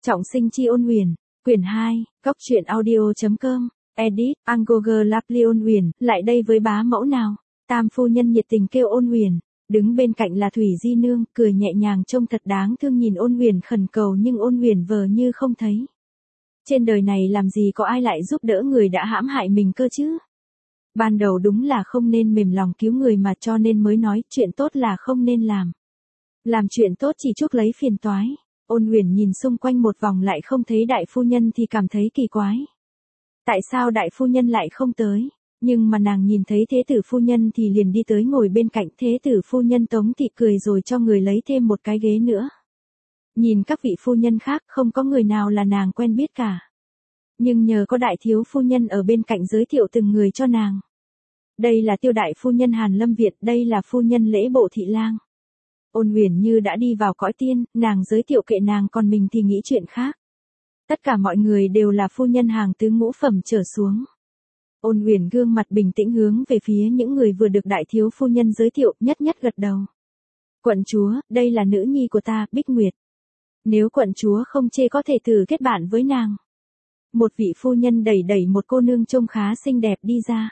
Trọng sinh chi ôn huyền, quyển 2, góc truyện audio.com, edit, Angoger Lapli ôn huyền, lại đây với bá mẫu nào. Tam phu nhân nhiệt tình kêu ôn huyền, đứng bên cạnh là Thủy Di Nương, cười nhẹ nhàng trông thật đáng thương nhìn ôn huyền khẩn cầu nhưng ôn huyền vờ như không thấy. Trên đời này làm gì có ai lại giúp đỡ người đã hãm hại mình cơ chứ? Ban đầu đúng là không nên mềm lòng cứu người mà cho nên mới nói chuyện tốt là không nên làm. Làm chuyện tốt chỉ chuốc lấy phiền toái. Ôn huyền nhìn xung quanh một vòng lại không thấy đại phu nhân thì cảm thấy kỳ quái. Tại sao đại phu nhân lại không tới? Nhưng mà nàng nhìn thấy thế tử phu nhân thì liền đi tới ngồi bên cạnh thế tử phu nhân Tống Thị cười rồi cho người lấy thêm một cái ghế nữa. Nhìn các vị phu nhân khác không có người nào là nàng quen biết cả. Nhưng nhờ có đại thiếu phu nhân ở bên cạnh giới thiệu từng người cho nàng. Đây là tiêu đại phu nhân Hàn Lâm Việt, đây là phu nhân Lễ Bộ Thị Lang. Ôn huyền như đã đi vào cõi tiên, nàng giới thiệu kệ nàng còn mình thì nghĩ chuyện khác. Tất cả mọi người đều là phu nhân hàng tứ ngũ phẩm trở xuống. Ôn huyền gương mặt bình tĩnh hướng về phía những người vừa được đại thiếu phu nhân giới thiệu, nhất nhất gật đầu. Quận chúa, đây là nữ nhi của ta, Bích Nguyệt. Nếu quận chúa không chê có thể thử kết bạn với nàng. Một vị phu nhân đẩy đẩy một cô nương trông khá xinh đẹp đi ra.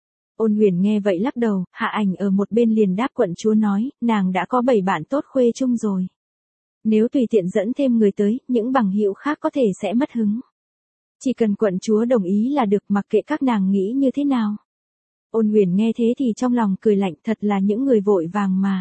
Ôn huyền nghe vậy lắc đầu, Hạ Ảnh ở một bên liền đáp quận chúa nói, nàng đã có 7 bạn tốt khuê chung rồi. Nếu tùy tiện dẫn thêm người tới, những bằng hữu khác có thể sẽ mất hứng. Chỉ cần quận chúa đồng ý là được, mặc kệ các nàng nghĩ như thế nào. Ôn huyền nghe thế thì trong lòng cười lạnh, thật là những người vội vàng mà.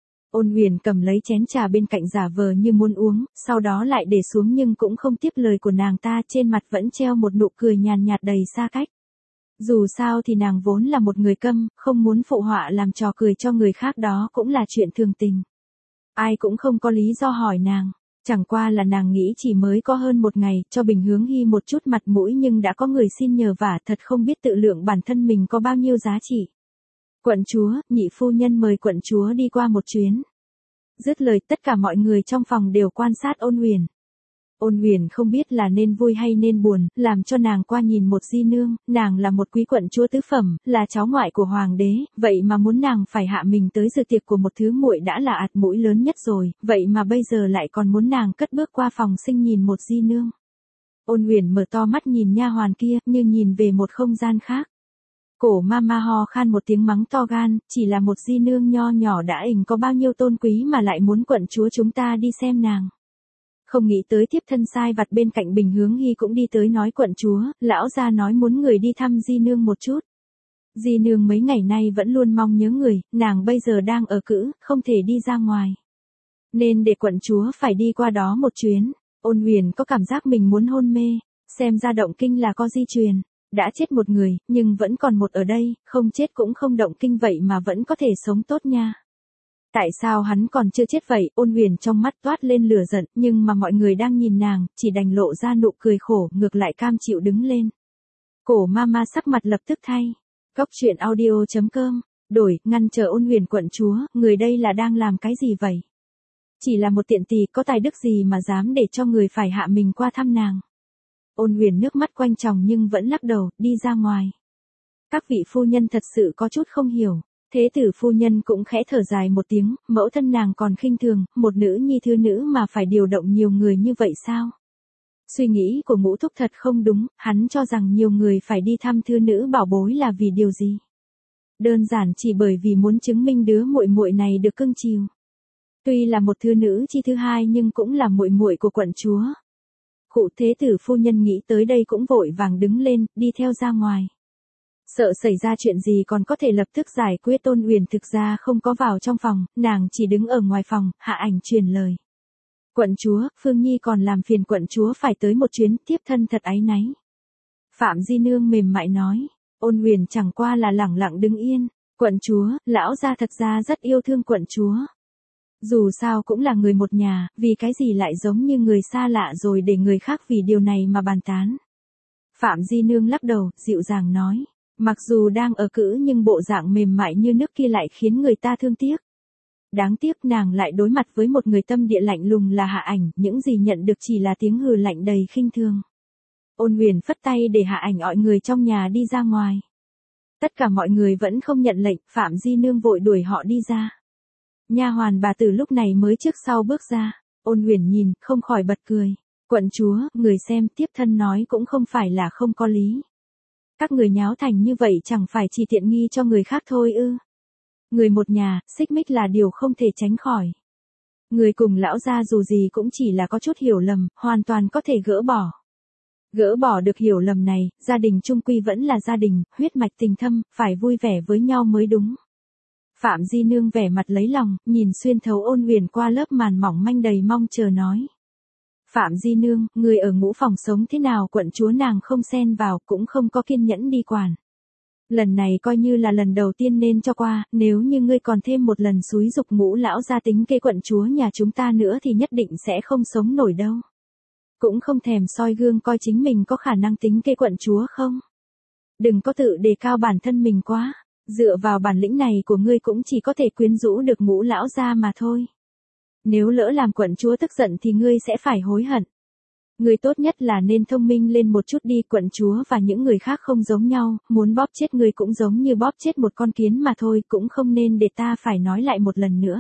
Ôn huyền cầm lấy chén trà bên cạnh giả vờ như muốn uống, sau đó lại để xuống nhưng cũng không tiếp lời của nàng ta, trên mặt vẫn treo một nụ cười nhàn nhạt đầy xa cách. Dù sao thì nàng vốn là một người câm, không muốn phụ họa làm trò cười cho người khác đó cũng là chuyện thường tình. Ai cũng không có lý do hỏi nàng, chẳng qua là nàng nghĩ chỉ mới có hơn một ngày, cho Bình Hướng Hy một chút mặt mũi nhưng đã có người xin nhờ vả, thật không biết tự lượng bản thân mình có bao nhiêu giá trị. Quận chúa, nhị phu nhân mời quận chúa đi qua một chuyến. Dứt lời tất cả mọi người trong phòng đều quan sát ôn huyền. Ôn huyền không biết là nên vui hay nên buồn, làm cho nàng qua nhìn một Di Nương, nàng là một quý quận chúa tứ phẩm, là cháu ngoại của hoàng đế, vậy mà muốn nàng phải hạ mình tới dự tiệc của một thứ muội đã là ạt mũi lớn nhất rồi, vậy mà bây giờ lại còn muốn nàng cất bước qua phòng sinh nhìn một Di Nương. Ôn huyền mở to mắt nhìn nha hoàn kia, như nhìn về một không gian khác. Cổ mama ho khan một tiếng mắng to gan, chỉ là một Di Nương nho nhỏ đã ình có bao nhiêu tôn quý mà lại muốn quận chúa chúng ta đi xem nàng. Không nghĩ tới tiếp thân sai vặt bên cạnh Bình Hướng Hy cũng đi tới nói quận chúa, lão gia nói muốn người đi thăm Di Nương một chút. Di Nương mấy ngày nay vẫn luôn mong nhớ người, nàng bây giờ đang ở cữ, không thể đi ra ngoài. Nên để quận chúa phải đi qua đó một chuyến. Ôn huyền có cảm giác mình muốn hôn mê, xem ra động kinh là có di truyền. Đã chết một người, nhưng vẫn còn một ở đây, không chết cũng không động kinh vậy mà vẫn có thể sống tốt nha. Tại sao hắn còn chưa chết vậy? Ôn huyền trong mắt toát lên lửa giận, nhưng mà mọi người đang nhìn nàng, chỉ đành lộ ra nụ cười khổ, ngược lại cam chịu đứng lên. Cổ mama sắc mặt lập tức thay. Góc truyện audio.com, đổi, ngăn chờ ôn huyền quận chúa, người đây là đang làm cái gì vậy? Chỉ là một tiện tỳ có tài đức gì mà dám để cho người phải hạ mình qua thăm nàng. Ôn huyền nước mắt quanh tròng nhưng vẫn lắc đầu, đi ra ngoài. Các vị phu nhân thật sự có chút không hiểu. Thế tử phu nhân cũng khẽ thở dài một tiếng, mẫu thân nàng còn khinh thường, một nữ nhi thư nữ mà phải điều động nhiều người như vậy sao? Suy nghĩ của Ngũ thúc thật không đúng, hắn cho rằng nhiều người phải đi thăm thư nữ bảo bối là vì điều gì? Đơn giản chỉ bởi vì muốn chứng minh đứa muội muội này được cưng chiều. Tuy là một thư nữ chi thứ hai nhưng cũng là muội muội của quận chúa. Cụ thế tử phu nhân nghĩ tới đây cũng vội vàng đứng lên, đi theo ra ngoài. Sợ xảy ra chuyện gì còn có thể lập tức giải quyết. Ôn huyền thực ra không có vào trong phòng, nàng chỉ đứng ở ngoài phòng, Hạ Ảnh truyền lời. Quận chúa, Phương Nhi còn làm phiền quận chúa phải tới một chuyến, tiếp thân thật áy náy. Phạm Di Nương mềm mại nói, ôn huyền chẳng qua là lẳng lặng đứng yên. Quận chúa, lão gia thật ra rất yêu thương quận chúa. Dù sao cũng là người một nhà, vì cái gì lại giống như người xa lạ rồi để người khác vì điều này mà bàn tán. Phạm Di Nương lắc đầu, dịu dàng nói. Mặc dù đang ở cữ nhưng bộ dạng mềm mại như nước kia lại khiến người ta thương tiếc. Đáng tiếc nàng lại đối mặt với một người tâm địa lạnh lùng là Hạ Ảnh, những gì nhận được chỉ là tiếng hừ lạnh đầy khinh thường. Ôn huyền phất tay để Hạ Ảnh gọi người trong nhà đi ra ngoài. Tất cả mọi người vẫn không nhận lệnh, Phạm Di Nương vội đuổi họ đi ra. Nha hoàn bà tử lúc này mới trước sau bước ra, ôn huyền nhìn, không khỏi bật cười. Quận chúa, người xem tiếp thân nói cũng không phải là không có lý. Các người nháo thành như vậy chẳng phải chỉ tiện nghi cho người khác thôi ư. Người một nhà, xích mích là điều không thể tránh khỏi. Người cùng lão gia dù gì cũng chỉ là có chút hiểu lầm, hoàn toàn có thể gỡ bỏ. Gỡ bỏ được hiểu lầm này, gia đình chung quy vẫn là gia đình, huyết mạch tình thâm, phải vui vẻ với nhau mới đúng. Phạm Di Nương vẻ mặt lấy lòng, nhìn xuyên thấu Ôn Huyền qua lớp màn mỏng manh đầy mong chờ nói. Phạm Di Nương, người ở ngũ phòng sống thế nào, quận chúa nàng không xen vào, cũng không có kiên nhẫn đi quản. Lần này coi như là lần đầu tiên nên cho qua, nếu như ngươi còn thêm một lần xúi dục Ngũ lão gia tính kế quận chúa nhà chúng ta nữa thì nhất định sẽ không sống nổi đâu. Cũng không thèm soi gương coi chính mình có khả năng tính kế quận chúa không. Đừng có tự đề cao bản thân mình quá, dựa vào bản lĩnh này của ngươi cũng chỉ có thể quyến rũ được Ngũ lão gia mà thôi. Nếu lỡ làm quận chúa tức giận thì ngươi sẽ phải hối hận. Ngươi tốt nhất là nên thông minh lên một chút đi, quận chúa và những người khác không giống nhau, muốn bóp chết ngươi cũng giống như bóp chết một con kiến mà thôi, cũng không nên để ta phải nói lại một lần nữa.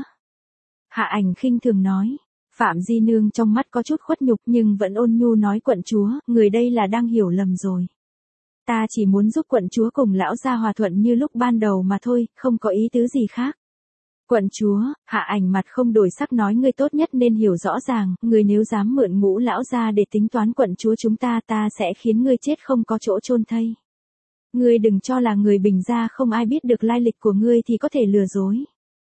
Hạ Ảnh khinh thường nói. Phạm Di Nương trong mắt có chút khuất nhục nhưng vẫn ôn nhu nói, quận chúa, người đây là đang hiểu lầm rồi. Ta chỉ muốn giúp quận chúa cùng lão gia hòa thuận như lúc ban đầu mà thôi, không có ý tứ gì khác. Quận chúa, Hạ Ảnh mặt không đổi sắc nói, ngươi tốt nhất nên hiểu rõ ràng, ngươi nếu dám mượn Ngũ lão gia để tính toán quận chúa chúng ta sẽ khiến ngươi chết không có chỗ chôn thây. Ngươi đừng cho là người Bình gia không ai biết được lai lịch của ngươi thì có thể lừa dối.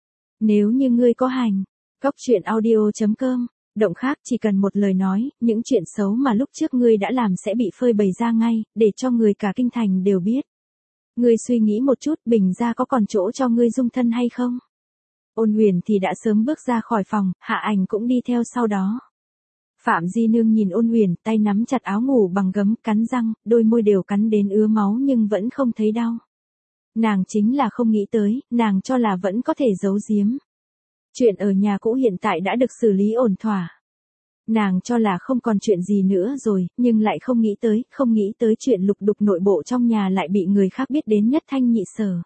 Nếu như ngươi có hành, Cóc truyện audio.com, động khác chỉ cần một lời nói, những chuyện xấu mà lúc trước ngươi đã làm sẽ bị phơi bày ra ngay, để cho người cả kinh thành đều biết. Ngươi suy nghĩ một chút, Bình gia có còn chỗ cho ngươi dung thân hay không? Ôn Huyền thì đã sớm bước ra khỏi phòng, Hạ Ảnh cũng đi theo sau đó. Phạm Di Nương nhìn Ôn Huyền, tay nắm chặt áo ngủ bằng gấm, cắn răng, đôi môi đều cắn đến ứa máu nhưng vẫn không thấy đau. Nàng chính là không nghĩ tới, nàng cho là vẫn có thể giấu giếm. Chuyện ở nhà cũ hiện tại đã được xử lý ổn thỏa. Nàng cho là không còn chuyện gì nữa rồi, nhưng lại không nghĩ tới chuyện lục đục nội bộ trong nhà lại bị người khác biết đến nhất thanh nhị sở.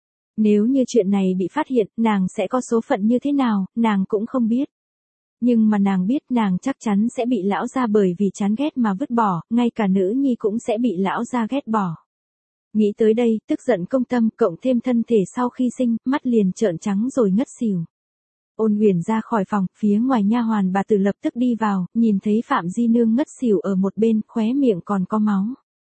Nếu như chuyện này bị phát hiện, nàng sẽ có số phận như thế nào, nàng cũng không biết. Nhưng mà nàng biết nàng chắc chắn sẽ bị lão gia bởi vì chán ghét mà vứt bỏ, ngay cả nữ nhi cũng sẽ bị lão gia ghét bỏ. Nghĩ tới đây, tức giận công tâm, cộng thêm thân thể sau khi sinh, mắt liền trợn trắng rồi ngất xỉu. Ôn Huyền ra khỏi phòng, phía ngoài nha hoàn bà Tử lập tức đi vào, nhìn thấy Phạm Di Nương ngất xỉu ở một bên, khóe miệng còn có máu.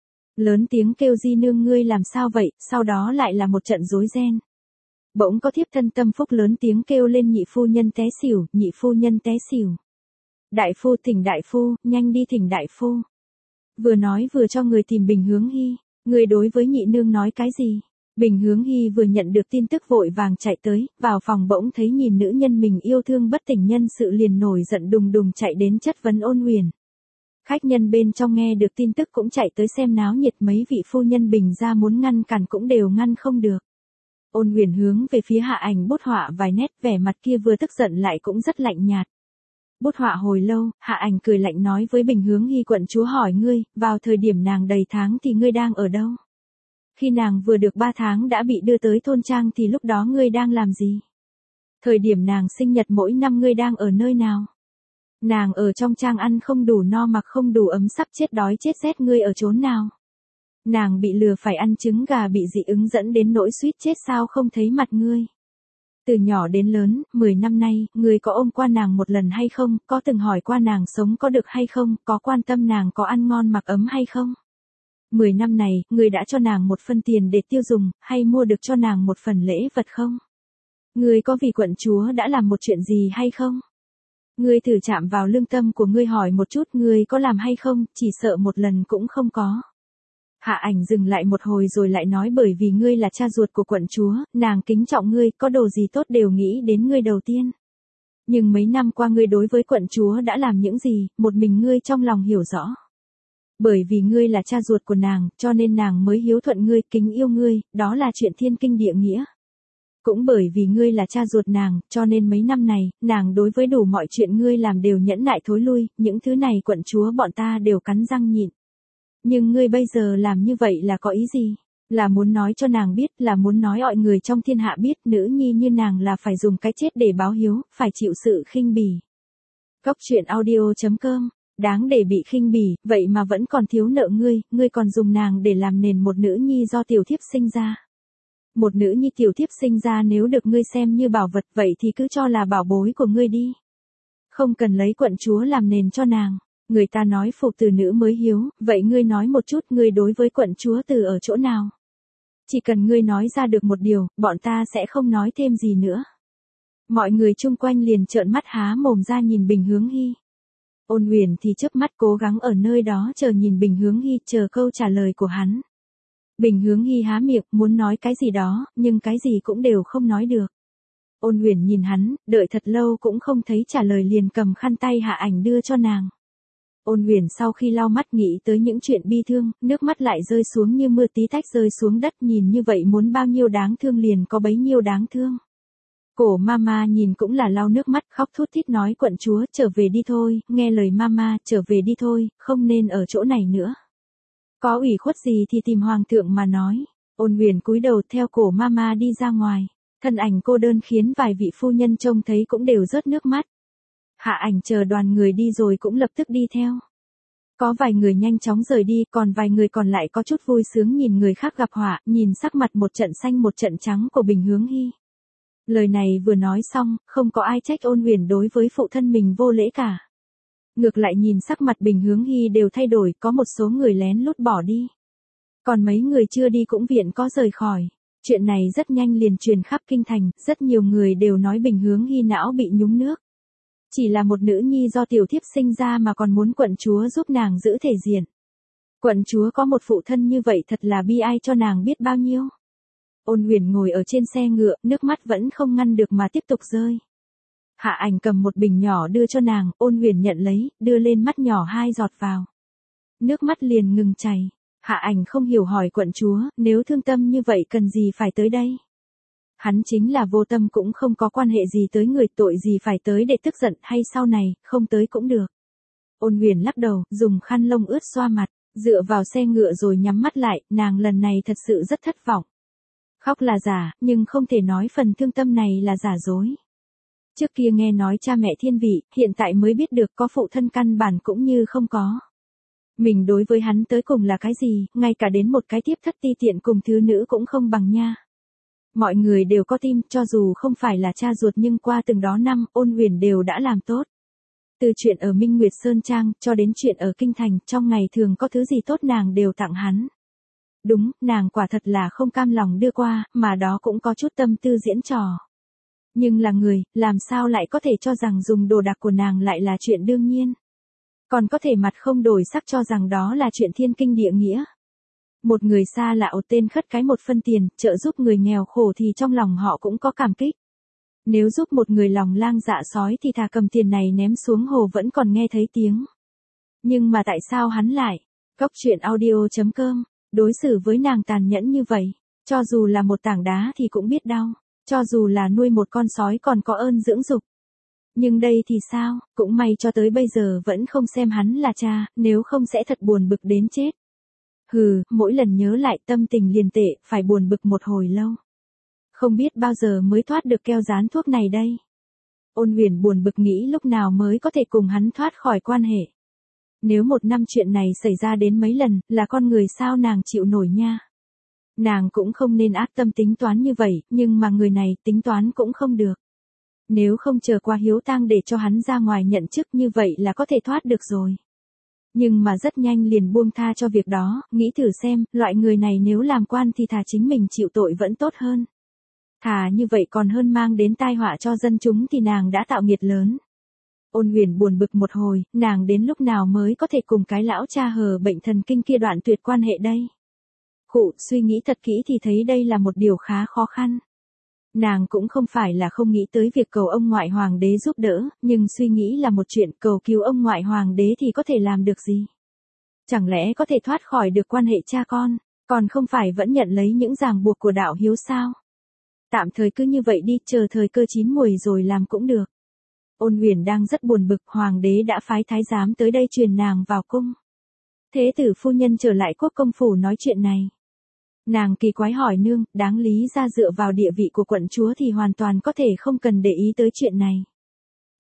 Lớn tiếng kêu, Di Nương ngươi làm sao vậy, sau đó lại là một trận rối ren. Bỗng có thiếp thân Tâm Phúc lớn tiếng kêu lên, nhị phu nhân té xỉu, nhị phu nhân té xỉu. Đại phu thỉnh đại phu, nhanh đi thỉnh đại phu. Vừa nói vừa cho người tìm Bình Hướng Hy, người đối với nhị nương nói cái gì? Bình Hướng Hy vừa nhận được tin tức vội vàng chạy tới, vào phòng bỗng thấy nhìn nữ nhân mình yêu thương bất tỉnh nhân sự liền nổi giận đùng đùng chạy đến chất vấn Ôn Huyền. Khách nhân bên trong nghe được tin tức cũng chạy tới xem náo nhiệt, mấy vị phu nhân Bình gia muốn ngăn cản cũng đều ngăn không được. Ôn Huyền hướng về phía Hạ Ảnh bút họa vài nét, vẻ mặt kia vừa tức giận lại cũng rất lạnh nhạt. Bút họa hồi lâu, Hạ Ảnh cười lạnh nói với Bình Hướng Hy, quận chúa hỏi ngươi, vào thời điểm nàng đầy tháng thì ngươi đang ở đâu? Khi nàng vừa được 3 tháng đã bị đưa tới thôn trang thì lúc đó ngươi đang làm gì? Thời điểm nàng sinh nhật mỗi năm ngươi đang ở nơi nào? Nàng ở trong trang ăn không đủ no mặc không đủ ấm sắp chết đói chết rét, ngươi ở chốn nào? Nàng bị lừa phải ăn trứng gà bị dị ứng dẫn đến nỗi suýt chết sao không thấy mặt ngươi? Từ nhỏ đến lớn, 10 năm nay, ngươi có ôm qua nàng một lần hay không, có từng hỏi qua nàng sống có được hay không, có quan tâm nàng có ăn ngon mặc ấm hay không? 10 năm này, ngươi đã cho nàng một phần tiền để tiêu dùng, hay mua được cho nàng một phần lễ vật không? Ngươi có vì quận chúa đã làm một chuyện gì hay không? Ngươi thử chạm vào lương tâm của ngươi hỏi một chút, ngươi có làm hay không, chỉ sợ một lần cũng không có. Hạ Ảnh dừng lại một hồi rồi lại nói, bởi vì ngươi là cha ruột của quận chúa, nàng kính trọng ngươi, có đồ gì tốt đều nghĩ đến ngươi đầu tiên. Nhưng mấy năm qua ngươi đối với quận chúa đã làm những gì, một mình ngươi trong lòng hiểu rõ. Bởi vì ngươi là cha ruột của nàng, cho nên nàng mới hiếu thuận ngươi, kính yêu ngươi, đó là chuyện thiên kinh địa nghĩa. Cũng bởi vì ngươi là cha ruột nàng, cho nên mấy năm này, nàng đối với đủ mọi chuyện ngươi làm đều nhẫn nại thối lui, những thứ này quận chúa bọn ta đều cắn răng nhịn. Nhưng ngươi bây giờ làm như vậy là có ý gì? Là muốn nói cho nàng biết, là muốn nói mọi người trong thiên hạ biết, nữ nhi như nàng là phải dùng cái chết để báo hiếu, phải chịu sự khinh bỉ. Cóc truyện audio.com Đáng để bị khinh bỉ, vậy mà vẫn còn thiếu nợ ngươi còn dùng nàng để làm nền một nữ nhi do tiểu thiếp sinh ra. Một nữ nhi tiểu thiếp sinh ra nếu được ngươi xem như bảo vật vậy thì cứ cho là bảo bối của ngươi đi. Không cần lấy quận chúa làm nền cho nàng. Người ta nói phục từ nữ mới hiếu, vậy ngươi nói một chút ngươi đối với quận chúa từ ở chỗ nào. Chỉ cần ngươi nói ra được một điều, bọn ta sẽ không nói thêm gì nữa. Mọi người chung quanh liền trợn mắt há mồm ra nhìn Bình Hướng Hy. Ôn Huyền thì chớp mắt cố gắng ở nơi đó chờ nhìn Bình Hướng Hy, chờ câu trả lời của hắn. Bình Hướng Hy há miệng muốn nói cái gì đó, nhưng cái gì cũng đều không nói được. Ôn Huyền nhìn hắn, đợi thật lâu cũng không thấy trả lời liền cầm khăn tay Hạ Ảnh đưa cho nàng. Ôn Huyền sau khi lau mắt nghĩ tới những chuyện bi thương, nước mắt lại rơi xuống như mưa tí tách rơi xuống đất, nhìn như vậy muốn bao nhiêu đáng thương liền có bấy nhiêu đáng thương. Cổ mama nhìn cũng là lau nước mắt khóc thút thít nói quận chúa trở về đi thôi, nghe lời mama trở về đi thôi, không nên ở chỗ này nữa. Có ủy khuất gì thì tìm hoàng thượng mà nói. Ôn Huyền cúi đầu theo cổ mama đi ra ngoài, thân ảnh cô đơn khiến vài vị phu nhân trông thấy cũng đều rớt nước mắt. Hạ Ảnh chờ đoàn người đi rồi cũng lập tức đi theo. Có vài người nhanh chóng rời đi, còn vài người còn lại có chút vui sướng nhìn người khác gặp họa, nhìn sắc mặt một trận xanh một trận trắng của Bình Hướng Hy. Lời này vừa nói xong, không có ai trách Ôn Huyền đối với phụ thân mình vô lễ cả. Ngược lại nhìn sắc mặt Bình Hướng Hy đều thay đổi, có một số người lén lút bỏ đi. Còn mấy người chưa đi cũng viện có rời khỏi. Chuyện này rất nhanh liền truyền khắp kinh thành, rất nhiều người đều nói Bình Hướng Hy não bị nhúng nước. Chỉ là một nữ nhi do tiểu thiếp sinh ra mà còn muốn quận chúa giúp nàng giữ thể diện. Quận chúa có một phụ thân như vậy thật là bi ai cho nàng biết bao nhiêu. Ôn Huyền ngồi ở trên xe ngựa, nước mắt vẫn không ngăn được mà tiếp tục rơi. Hạ Ảnh cầm một bình nhỏ đưa cho nàng, Ôn Huyền nhận lấy, đưa lên mắt nhỏ 2 giọt vào. Nước mắt liền ngừng chảy. Hạ Ảnh không hiểu hỏi quận chúa, nếu thương tâm như vậy cần gì phải tới đây? Hắn chính là vô tâm cũng không có quan hệ gì tới người, tội gì phải tới để tức giận, hay sau này, không tới cũng được. Ôn Huyền lắc đầu, dùng khăn lông ướt xoa mặt, dựa vào xe ngựa rồi nhắm mắt lại, nàng lần này thật sự rất thất vọng. Khóc là giả, nhưng không thể nói phần thương tâm này là giả dối. Trước kia nghe nói cha mẹ thiên vị, hiện tại mới biết được có phụ thân căn bản cũng như không có. Mình đối với hắn tới cùng là cái gì, ngay cả đến một cái tiếp thất ti tiện cùng thứ nữ cũng không bằng nha. Mọi người đều có tim, cho dù không phải là cha ruột nhưng qua từng đó năm, Ôn Huyền đều đã làm tốt. Từ chuyện ở Minh Nguyệt Sơn Trang, cho đến chuyện ở Kinh Thành, trong ngày thường có thứ gì tốt nàng đều tặng hắn. Đúng, nàng quả thật là không cam lòng đưa qua, mà đó cũng có chút tâm tư diễn trò. Nhưng là người, làm sao lại có thể cho rằng dùng đồ đạc của nàng lại là chuyện đương nhiên. Còn có thể mặt không đổi sắc cho rằng đó là chuyện thiên kinh địa nghĩa. Một người xa lạ tên khất cái một phân tiền, trợ giúp người nghèo khổ thì trong lòng họ cũng có cảm kích. Nếu giúp một người lòng lang dạ sói thì thà cầm tiền này ném xuống hồ vẫn còn nghe thấy tiếng. Nhưng mà tại sao hắn lại, Cóc Truyện Audio.com, đối xử với nàng tàn nhẫn như vậy? Cho dù là một tảng đá thì cũng biết đau, cho dù là nuôi một con sói còn có ơn dưỡng dục. Nhưng đây thì sao, cũng may cho tới bây giờ vẫn không xem hắn là cha, nếu không sẽ thật buồn bực đến chết. Hừ, mỗi lần nhớ lại tâm tình liền tệ, phải buồn bực một hồi lâu. Không biết bao giờ mới thoát được keo dán thuốc này đây. Ôn Huyền buồn bực nghĩ lúc nào mới có thể cùng hắn thoát khỏi quan hệ. Nếu một năm chuyện này xảy ra đến mấy lần, là con người sao nàng chịu nổi nha. Nàng cũng không nên ác tâm tính toán như vậy, nhưng mà người này tính toán cũng không được. Nếu không chờ qua hiếu tang để cho hắn ra ngoài nhận chức như vậy là có thể thoát được rồi. Nhưng mà rất nhanh liền buông tha cho việc đó, nghĩ thử xem, loại người này nếu làm quan thì thà chính mình chịu tội vẫn tốt hơn. Thà như vậy còn hơn mang đến tai họa cho dân chúng thì nàng đã tạo nghiệt lớn. Ôn Huyền buồn bực một hồi, nàng đến lúc nào mới có thể cùng cái lão cha hờ bệnh thần kinh kia đoạn tuyệt quan hệ đây? Khụ, suy nghĩ thật kỹ thì thấy đây là một điều khá khó khăn. Nàng cũng không phải là không nghĩ tới việc cầu ông ngoại hoàng đế giúp đỡ, nhưng suy nghĩ là một chuyện, cầu cứu ông ngoại hoàng đế thì có thể làm được gì? Chẳng lẽ có thể thoát khỏi được quan hệ cha con, còn không phải vẫn nhận lấy những ràng buộc của đạo hiếu sao? Tạm thời cứ như vậy đi, chờ thời cơ chín muồi rồi làm cũng được. Ôn Huyền đang rất buồn bực, hoàng đế đã phái thái giám tới đây truyền nàng vào cung. Thế tử phu nhân trở lại quốc công phủ nói chuyện này. Nàng kỳ quái hỏi nương, đáng lý ra dựa vào địa vị của quận chúa thì hoàn toàn có thể không cần để ý tới chuyện này.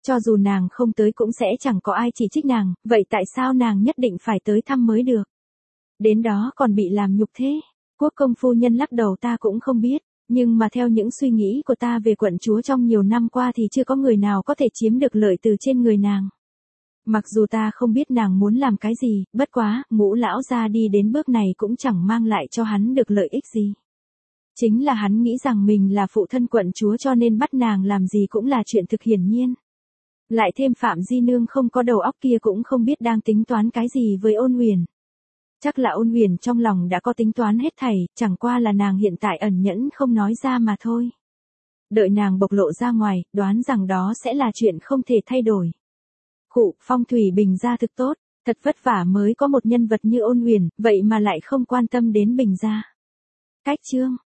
Cho dù nàng không tới cũng sẽ chẳng có ai chỉ trích nàng, vậy tại sao nàng nhất định phải tới thăm mới được? Đến đó còn bị làm nhục thế. Quốc công phu nhân lắc đầu, ta cũng không biết, nhưng mà theo những suy nghĩ của ta về quận chúa trong nhiều năm qua thì chưa có người nào có thể chiếm được lợi từ trên người nàng. Mặc dù ta không biết nàng muốn làm cái gì, bất quá, Ngũ lão gia đi đến bước này cũng chẳng mang lại cho hắn được lợi ích gì. Chính là hắn nghĩ rằng mình là phụ thân quận chúa cho nên bắt nàng làm gì cũng là chuyện thực hiển nhiên. Lại thêm Phạm Di Nương không có đầu óc kia cũng không biết đang tính toán cái gì với Ôn Huyền. Chắc là Ôn Huyền trong lòng đã có tính toán hết thảy, chẳng qua là nàng hiện tại ẩn nhẫn không nói ra mà thôi. Đợi nàng bộc lộ ra ngoài, đoán rằng đó sẽ là chuyện không thể thay đổi. Khụ, phong thủy Bình gia thực tốt, thật vất vả mới có một nhân vật như Ôn Huyền, vậy mà lại không quan tâm đến Bình gia. Cách chương